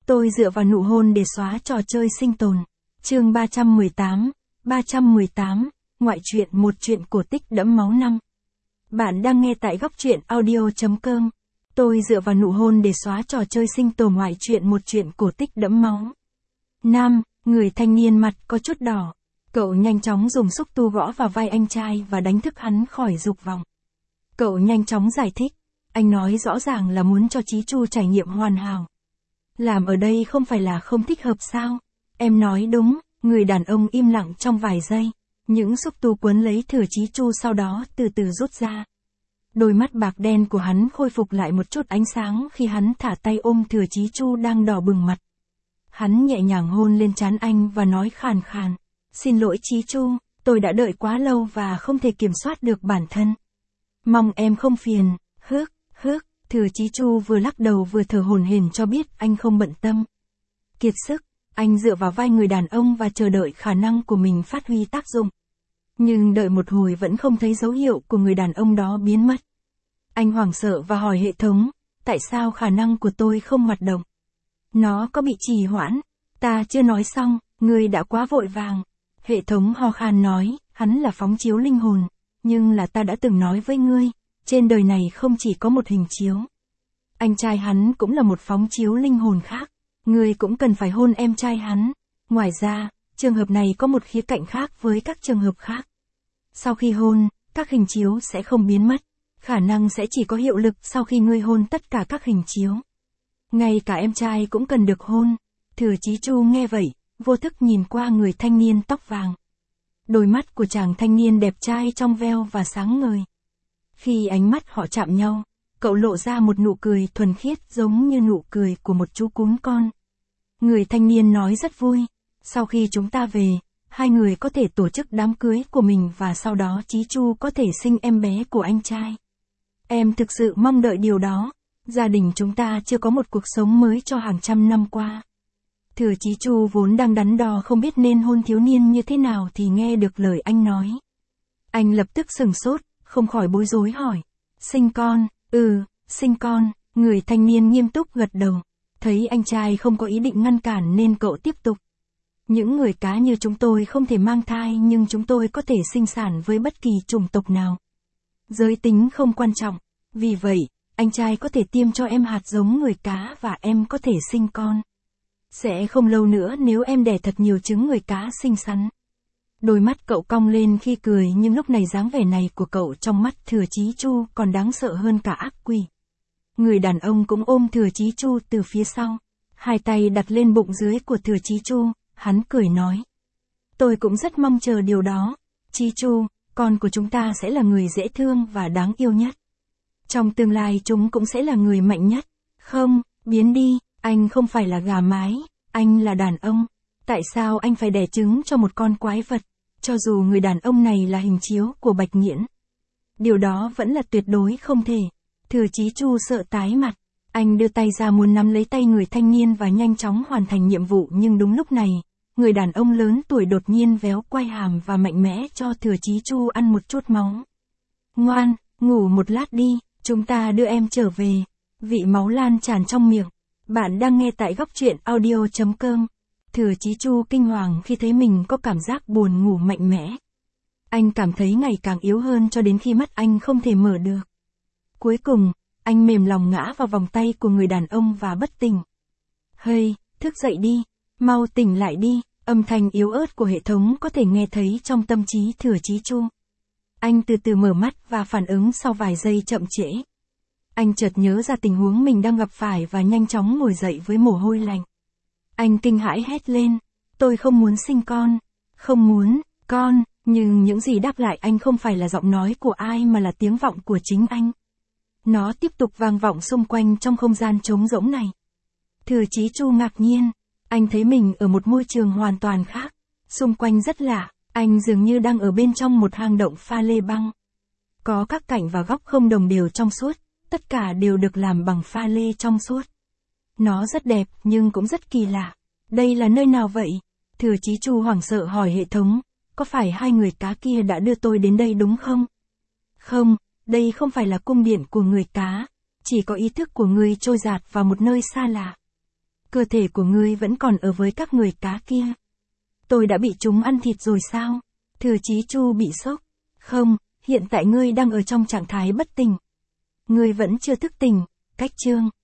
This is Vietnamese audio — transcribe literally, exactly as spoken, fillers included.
Tôi dựa vào nụ hôn để xóa trò chơi sinh tồn. Chương ba trăm mười tám, ba trăm mười tám, ngoại truyện một truyện cổ tích đẫm máu năm. Bạn đang nghe tại góc truyện audio chấm com. Tôi dựa vào nụ hôn để xóa trò chơi sinh tồn, ngoại truyện một truyện cổ tích đẫm máu. Nam, người thanh niên mặt có chút đỏ. Cậu nhanh chóng dùng xúc tu gõ vào vai anh trai và đánh thức hắn khỏi dục vọng. Cậu nhanh chóng giải thích. Anh nói rõ ràng là muốn cho Chí Chu trải nghiệm hoàn hảo. Làm ở đây không phải là không thích hợp sao? Em nói đúng. Người đàn ông im lặng trong vài giây. Những xúc tu quấn lấy Thừa Chí Chu sau đó từ từ rút ra. Đôi mắt bạc đen của hắn khôi phục lại một chút ánh sáng khi hắn thả tay ôm Thừa Chí Chu đang đỏ bừng mặt. Hắn nhẹ nhàng hôn lên trán anh và nói khàn khàn. Xin lỗi Chí Chu, tôi đã đợi quá lâu và không thể kiểm soát được bản thân. Mong em không phiền. Hước, hước. Thừa Chí Chu vừa lắc đầu vừa thở hổn hển cho biết anh không bận tâm. Kiệt sức, anh dựa vào vai người đàn ông và chờ đợi khả năng của mình phát huy tác dụng. Nhưng đợi một hồi vẫn không thấy dấu hiệu của người đàn ông đó biến mất. Anh hoảng sợ và hỏi hệ thống, tại sao khả năng của tôi không hoạt động? Nó có bị trì hoãn? Ta chưa nói xong, ngươi đã quá vội vàng. Hệ thống ho khan nói, hắn là phóng chiếu linh hồn, nhưng là ta đã từng nói với ngươi. Trên đời này không chỉ có một hình chiếu. Anh trai hắn cũng là một phóng chiếu linh hồn khác. Ngươi cũng cần phải hôn em trai hắn. Ngoài ra, trường hợp này có một khía cạnh khác với các trường hợp khác. Sau khi hôn, các hình chiếu sẽ không biến mất. Khả năng sẽ chỉ có hiệu lực sau khi ngươi hôn tất cả các hình chiếu. Ngay cả em trai cũng cần được hôn. Thừa Chí Chu nghe vậy, vô thức nhìn qua người thanh niên tóc vàng. Đôi mắt của chàng thanh niên đẹp trai trong veo và sáng ngời. Khi ánh mắt họ chạm nhau, cậu lộ ra một nụ cười thuần khiết giống như nụ cười của một chú cún con. Người thanh niên nói rất vui. Sau khi chúng ta về, hai người có thể tổ chức đám cưới của mình và sau đó Chí Chu có thể sinh em bé của anh trai. Em thực sự mong đợi điều đó. Gia đình chúng ta chưa có một cuộc sống mới cho hàng trăm năm qua. Thừa Chí Chu vốn đang đắn đo không biết nên hôn thiếu niên như thế nào thì nghe được lời anh nói. Anh lập tức sửng sốt. Không khỏi bối rối hỏi. Sinh con, ừ, sinh con. Người thanh niên nghiêm túc gật đầu. Thấy anh trai không có ý định ngăn cản nên cậu tiếp tục. Những người cá như chúng tôi không thể mang thai nhưng chúng tôi có thể sinh sản với bất kỳ chủng tộc nào. Giới tính không quan trọng. Vì vậy, anh trai có thể tiêm cho em hạt giống người cá và em có thể sinh con. Sẽ không lâu nữa nếu em đẻ thật nhiều trứng người cá xinh xắn. Đôi mắt cậu cong lên khi cười nhưng lúc này dáng vẻ này của cậu trong mắt Thừa Chí Chu còn đáng sợ hơn cả ác quỷ. Người đàn ông cũng ôm Thừa Chí Chu từ phía sau. Hai tay đặt lên bụng dưới của Thừa Chí Chu, hắn cười nói. Tôi cũng rất mong chờ điều đó. Chí Chu, con của chúng ta sẽ là người dễ thương và đáng yêu nhất. Trong tương lai chúng cũng sẽ là người mạnh nhất. Không, biến đi, anh không phải là gà mái, anh là đàn ông. Tại sao anh phải đẻ trứng cho một con quái vật, cho dù người đàn ông này là hình chiếu của Bạch Nghiễn? Điều đó vẫn là tuyệt đối không thể. Thừa Chí Chu sợ tái mặt. Anh đưa tay ra muốn nắm lấy tay người thanh niên và nhanh chóng hoàn thành nhiệm vụ nhưng đúng lúc này, người đàn ông lớn tuổi đột nhiên véo quai hàm và mạnh mẽ cho Thừa Chí Chu ăn một chút máu. Ngoan, ngủ một lát đi, chúng ta đưa em trở về. Vị máu lan tràn trong miệng. Bạn đang nghe tại góc truyện audio chấm com. Thừa Chí Chu kinh hoàng khi thấy mình có cảm giác buồn ngủ mạnh mẽ. Anh cảm thấy ngày càng yếu hơn cho đến khi mắt anh không thể mở được. Cuối cùng, anh mềm lòng ngã vào vòng tay của người đàn ông và bất tỉnh. Hey, thức dậy đi, mau tỉnh lại đi, âm thanh yếu ớt của hệ thống có thể nghe thấy trong tâm trí Thừa Chí Chu. Anh từ từ mở mắt và phản ứng sau vài giây chậm trễ. Anh chợt nhớ ra tình huống mình đang gặp phải và nhanh chóng ngồi dậy với mồ hôi lạnh. Anh kinh hãi hét lên, tôi không muốn sinh con, không muốn, con, nhưng những gì đáp lại anh không phải là giọng nói của ai mà là tiếng vọng của chính anh. Nó tiếp tục vang vọng xung quanh trong không gian trống rỗng này. Thừa Chí Chu ngạc nhiên, anh thấy mình ở một môi trường hoàn toàn khác, xung quanh rất lạ, anh dường như đang ở bên trong một hang động pha lê băng. Có các cạnh và góc không đồng đều trong suốt, tất cả đều được làm bằng pha lê trong suốt. Nó rất đẹp nhưng cũng rất kỳ lạ. Đây là nơi nào vậy? Thừa Chí Chu hoảng sợ hỏi hệ thống, có phải hai người cá kia đã đưa tôi đến đây đúng không? Không, đây không phải là cung điện của người cá, chỉ có ý thức của người trôi dạt vào một nơi xa lạ. Cơ thể của ngươi vẫn còn ở với các người cá kia. Tôi đã bị chúng ăn thịt rồi sao? Thừa Chí Chu bị sốc. Không, hiện tại ngươi đang ở trong trạng thái bất tỉnh. Ngươi vẫn chưa thức tỉnh. Cách chương